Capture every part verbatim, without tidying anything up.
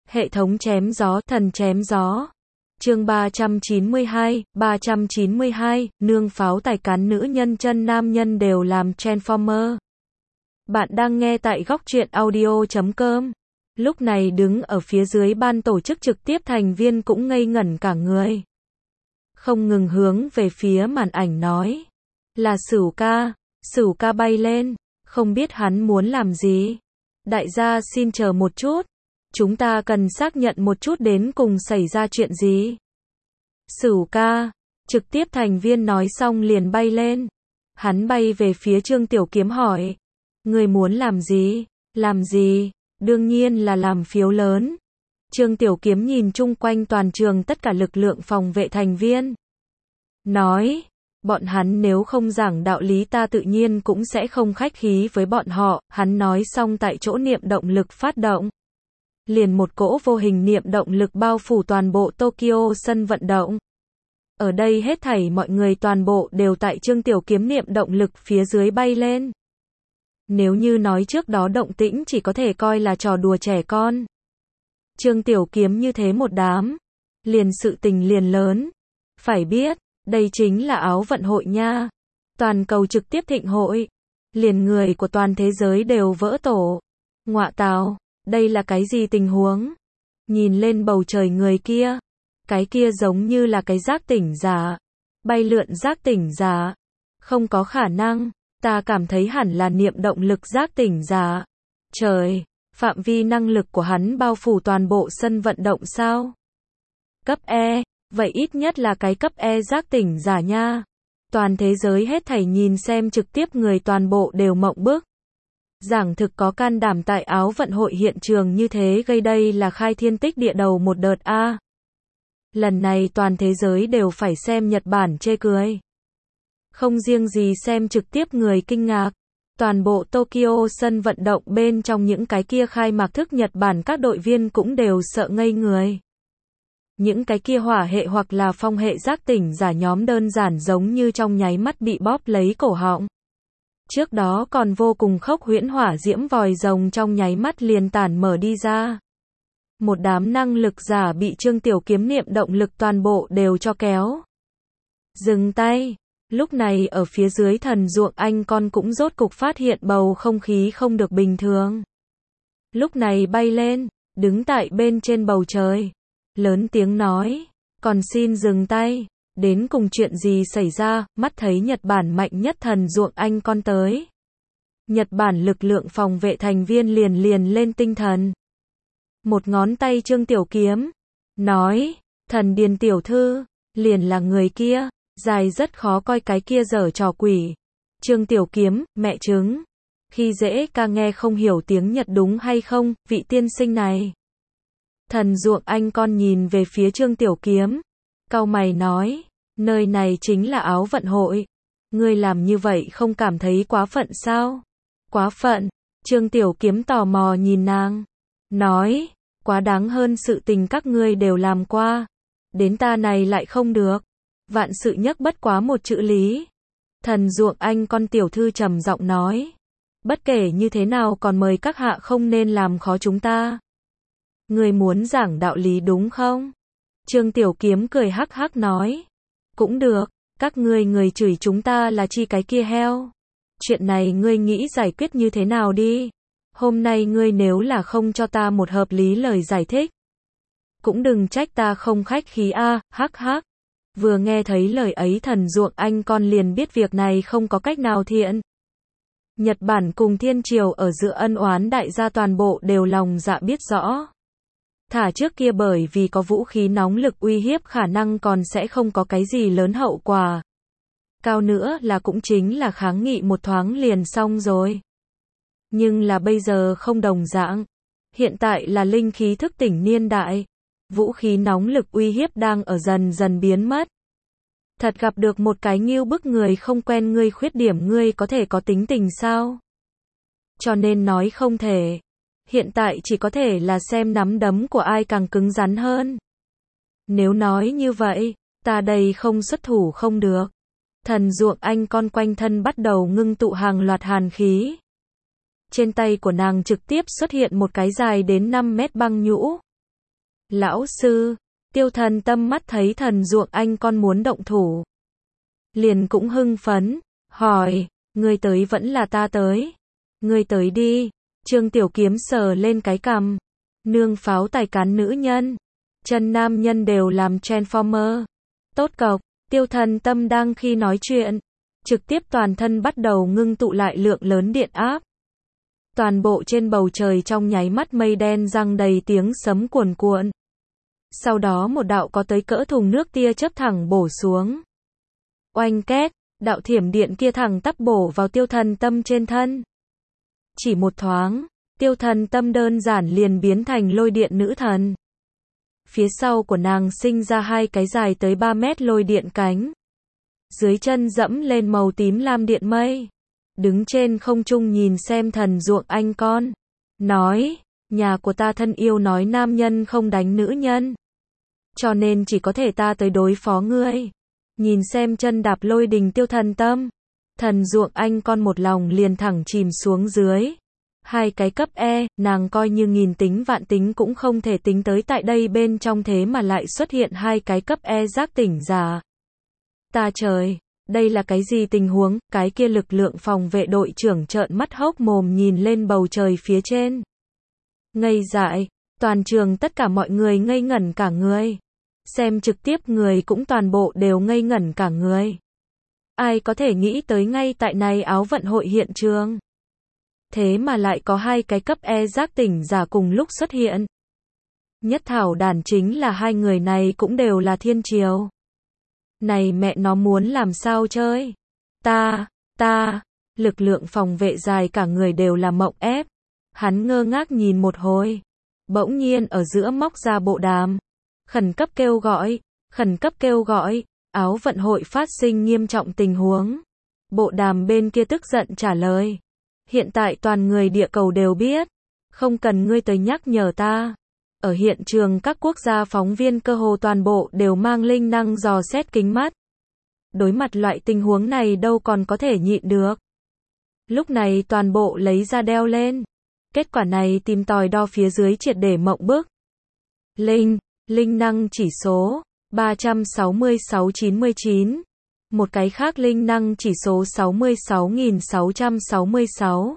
Hệ thống chém gió, thần chém gió. Chương ba trăm chín mươi hai, ba trăm chín mươi hai, nương pháo tài cán nữ nhân chân nam nhân đều làm Transformer. Bạn đang nghe tại góc truyện audio chấm com. Lúc này đứng ở phía dưới ban tổ chức trực tiếp thành viên cũng ngây ngẩn cả người. Không ngừng hướng về phía màn ảnh nói. Là Sửu ca, Sửu ca bay lên, không biết hắn muốn làm gì. Đại gia xin chờ một chút. Chúng ta cần xác nhận một chút đến cùng xảy ra chuyện gì. Sửu ca, trực tiếp thành viên nói xong liền bay lên. Hắn bay về phía Trương Tiểu Kiếm hỏi. Người muốn làm gì? Làm gì? Đương nhiên là làm phiếu lớn. Trương Tiểu Kiếm nhìn chung quanh toàn trường tất cả lực lượng phòng vệ thành viên. Nói, bọn hắn nếu không giảng đạo lý ta tự nhiên cũng sẽ không khách khí với bọn họ. Hắn nói xong tại chỗ niệm động lực phát động. Liền một cỗ vô hình niệm động lực bao phủ toàn bộ Tokyo sân vận động. Ở đây hết thảy mọi người toàn bộ đều tại Trương Tiểu Kiếm niệm động lực phía dưới bay lên. Nếu như nói trước đó động tĩnh chỉ có thể coi là trò đùa trẻ con. Trương Tiểu Kiếm như thế một đám. Liền sự tình liền lớn. Phải biết, đây chính là áo vận hội nha. Toàn cầu trực tiếp thịnh hội. Liền người của toàn thế giới đều vỡ tổ. Ngọa tào. Đây là cái gì tình huống? Nhìn lên bầu trời người kia. Cái kia giống như là cái giác tỉnh giả. Bay lượn giác tỉnh giả. Không có khả năng. Ta cảm thấy hẳn là niệm động lực giác tỉnh giả. Trời, phạm vi năng lực của hắn bao phủ toàn bộ sân vận động sao? Cấp E, vậy ít nhất là cái cấp E giác tỉnh giả nha. Toàn thế giới hết thảy nhìn xem trực tiếp người toàn bộ đều mộng bức. Giảng thực có can đảm tại áo vận hội hiện trường như thế gây đây là khai thiên tích địa đầu một đợt a. Lần này toàn thế giới đều phải xem Nhật Bản chê cười. Không riêng gì xem trực tiếp người kinh ngạc. Toàn bộ Tokyo sân vận động bên trong những cái kia khai mạc thức Nhật Bản các đội viên cũng đều sợ ngây người. Những cái kia hỏa hệ hoặc là phong hệ giác tỉnh giả nhóm đơn giản giống như trong nháy mắt bị bóp lấy cổ họng. Trước đó còn vô cùng khốc huyễn hỏa diễm vòi rồng trong nháy mắt liền tản mở đi ra. Một đám năng lực giả bị Trương Tiểu Kiếm niệm động lực toàn bộ đều cho kéo. Dừng tay. Lúc này ở phía dưới thần ruộng anh con cũng rốt cục phát hiện bầu không khí không được bình thường. Lúc này bay lên, đứng tại bên trên bầu trời. Lớn tiếng nói, còn xin dừng tay. Đến cùng chuyện gì xảy ra, mắt thấy Nhật Bản mạnh nhất thần ruộng anh con tới. Nhật Bản lực lượng phòng vệ thành viên liền liền lên tinh thần. Một ngón tay Trương Tiểu Kiếm. Nói, thần điền tiểu thư, liền là người kia. Dài rất khó coi cái kia giở trò quỷ. Trương Tiểu Kiếm, mẹ chứng. Khi dễ ca nghe không hiểu tiếng Nhật đúng hay không, vị tiên sinh này. Thần ruộng anh con nhìn về phía Trương Tiểu Kiếm. Cau mày nói, nơi này chính là áo vận hội. Ngươi làm như vậy không cảm thấy quá phận sao? Quá phận. Trương Tiểu Kiếm tò mò nhìn nàng. Nói, quá đáng hơn sự tình các ngươi đều làm qua. Đến ta này lại không được. Vạn sự nhất bất quá một chữ lý. Thần ruộng anh con tiểu thư trầm giọng nói. Bất kể như thế nào còn mời các hạ không nên làm khó chúng ta. Người muốn giảng đạo lý đúng không? Trương Tiểu Kiếm cười hắc hắc nói. Cũng được, các ngươi người chửi chúng ta là chi cái kia heo. Chuyện này ngươi nghĩ giải quyết như thế nào đi. Hôm nay ngươi nếu là không cho ta một hợp lý lời giải thích. Cũng đừng trách ta không khách khí a, hắc hắc. Vừa nghe thấy lời ấy thần ruộng anh con liền biết việc này không có cách nào thiện. Nhật Bản cùng Thiên Triều ở giữa ân oán đại gia toàn bộ đều lòng dạ biết rõ. Thả trước kia bởi vì có vũ khí nóng lực uy hiếp khả năng còn sẽ không có cái gì lớn hậu quả. Cao nữa là cũng chính là kháng nghị một thoáng liền xong rồi. Nhưng là bây giờ không đồng dạng. Hiện tại là linh khí thức tỉnh niên đại. Vũ khí nóng lực uy hiếp đang ở dần dần biến mất. Thật gặp được một cái nghiêu bức người không quen ngươi khuyết điểm ngươi có thể có tính tình sao? Cho nên nói không thể. Hiện tại chỉ có thể là xem nắm đấm của ai càng cứng rắn hơn. Nếu nói như vậy, ta đây không xuất thủ không được. Thần ruộng anh con quanh thân bắt đầu ngưng tụ hàng loạt hàn khí. Trên tay của nàng trực tiếp xuất hiện một cái dài đến năm mét băng nhũ. Lão sư, Tiêu Thần Tâm mắt thấy Thần Ruộng Anh con muốn động thủ. Liền cũng hưng phấn, hỏi, ngươi tới vẫn là ta tới. Ngươi tới đi. Trương Tiểu Kiếm sờ lên cái cằm. Nương pháo tài cán nữ nhân. Chân nam nhân đều làm Transformer. Tốt cọc, Tiêu Thần Tâm đang khi nói chuyện. Trực tiếp toàn thân bắt đầu ngưng tụ lại lượng lớn điện áp. Toàn bộ trên bầu trời trong nháy mắt mây đen giăng đầy tiếng sấm cuồn cuộn. Sau đó một đạo có tới cỡ thùng nước tia chớp thẳng bổ xuống. Oanh két, đạo thiểm điện kia thẳng tắp bổ vào Tiêu Thần Tâm trên thân. Chỉ một thoáng, Tiêu Thần Tâm đơn giản liền biến thành lôi điện nữ thần. Phía sau của nàng sinh ra hai cái dài tới ba mét lôi điện cánh. Dưới chân dẫm lên màu tím lam điện mây. Đứng trên không trung nhìn xem Thần Ruộng Anh con. Nói, nhà của ta thân yêu nói nam nhân không đánh nữ nhân. Cho nên chỉ có thể ta tới đối phó ngươi. Nhìn xem chân đạp lôi đình Tiêu Thần Tâm. Thần Ruộng Anh con một lòng liền thẳng chìm xuống dưới. Hai cái cấp E, nàng coi như nghìn tính vạn tính cũng không thể tính tới tại đây bên trong thế mà lại xuất hiện hai cái cấp E giác tỉnh giả. Ta trời, đây là cái gì tình huống? Cái kia lực lượng phòng vệ đội trưởng trợn mắt hốc mồm nhìn lên bầu trời phía trên. Ngây dại, toàn trường tất cả mọi người ngây ngẩn cả người. Xem trực tiếp người cũng toàn bộ đều ngây ngẩn cả người. Ai có thể nghĩ tới ngay tại này áo vận hội hiện trường. Thế mà lại có hai cái cấp E giác tỉnh giả cùng lúc xuất hiện. Nhất thảo đàn chính là hai người này cũng đều là thiên triều. Này mẹ nó muốn làm sao chơi? Ta, ta, lực lượng phòng vệ dài cả người đều là mộng ép. Hắn ngơ ngác nhìn một hồi. Bỗng nhiên ở giữa móc ra bộ đàm. Khẩn cấp kêu gọi, khẩn cấp kêu gọi, áo vận hội phát sinh nghiêm trọng tình huống. Bộ đàm bên kia tức giận trả lời. Hiện tại toàn người địa cầu đều biết. Không cần ngươi tới nhắc nhở ta. Ở hiện trường các quốc gia phóng viên cơ hồ toàn bộ đều mang linh năng dò xét kính mắt. Đối mặt loại tình huống này đâu còn có thể nhịn được. Lúc này toàn bộ lấy ra đeo lên. Kết quả này tìm tòi đo phía dưới triệt để mộng bức. Linh, linh năng chỉ số ba trăm sáu mươi sáu chín mươi chín. Một cái khác linh năng chỉ số sáu mươi sáu nghìn sáu trăm sáu mươi sáu.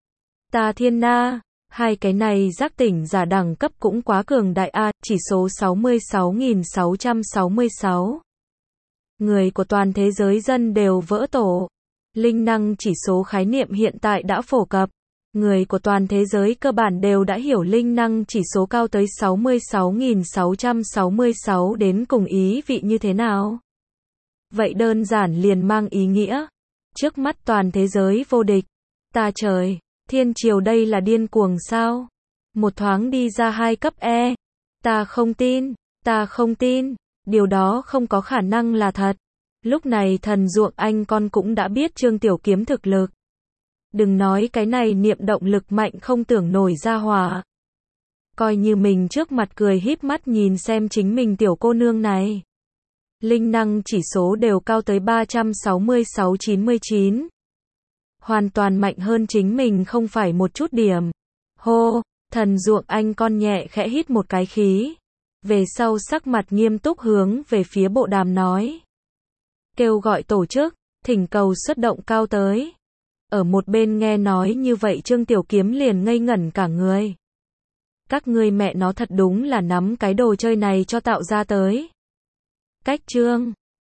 Ta thiên na, hai cái này giác tỉnh giả đẳng cấp cũng quá cường đại a, chỉ số sáu mươi sáu nghìn sáu trăm sáu mươi sáu. Người của toàn thế giới dân đều vỡ tổ. Linh năng chỉ số khái niệm hiện tại đã phổ cập. Người của toàn thế giới cơ bản đều đã hiểu linh năng chỉ số cao tới sáu mươi sáu nghìn sáu trăm sáu mươi sáu đến cùng ý vị như thế nào. Vậy đơn giản liền mang ý nghĩa. Trước mắt toàn thế giới vô địch. Ta trời, thiên triều đây là điên cuồng sao? Một thoáng đi ra hai cấp E. Ta không tin, ta không tin. Điều đó không có khả năng là thật. Lúc này Thần Ruộng Anh con cũng đã biết Trương Tiểu Kiếm thực lực. Đừng nói cái này niệm động lực mạnh không tưởng nổi ra hỏa. Coi như mình trước mặt cười híp mắt nhìn xem chính mình tiểu cô nương này. Linh năng chỉ số đều cao tới ba trăm sáu mươi sáu chín mươi chín. Hoàn toàn mạnh hơn chính mình không phải một chút điểm. Hô, Thần Ruộng Anh con nhẹ khẽ hít một cái khí. Về sau sắc mặt nghiêm túc hướng về phía bộ đàm nói. Kêu gọi tổ chức, thỉnh cầu xuất động cao tới. Ở một bên nghe nói như vậy Trương Tiểu Kiếm liền ngây ngẩn cả người. Các ngươi mẹ nó thật đúng là nắm cái đồ chơi này cho tạo ra tới. Cách Trương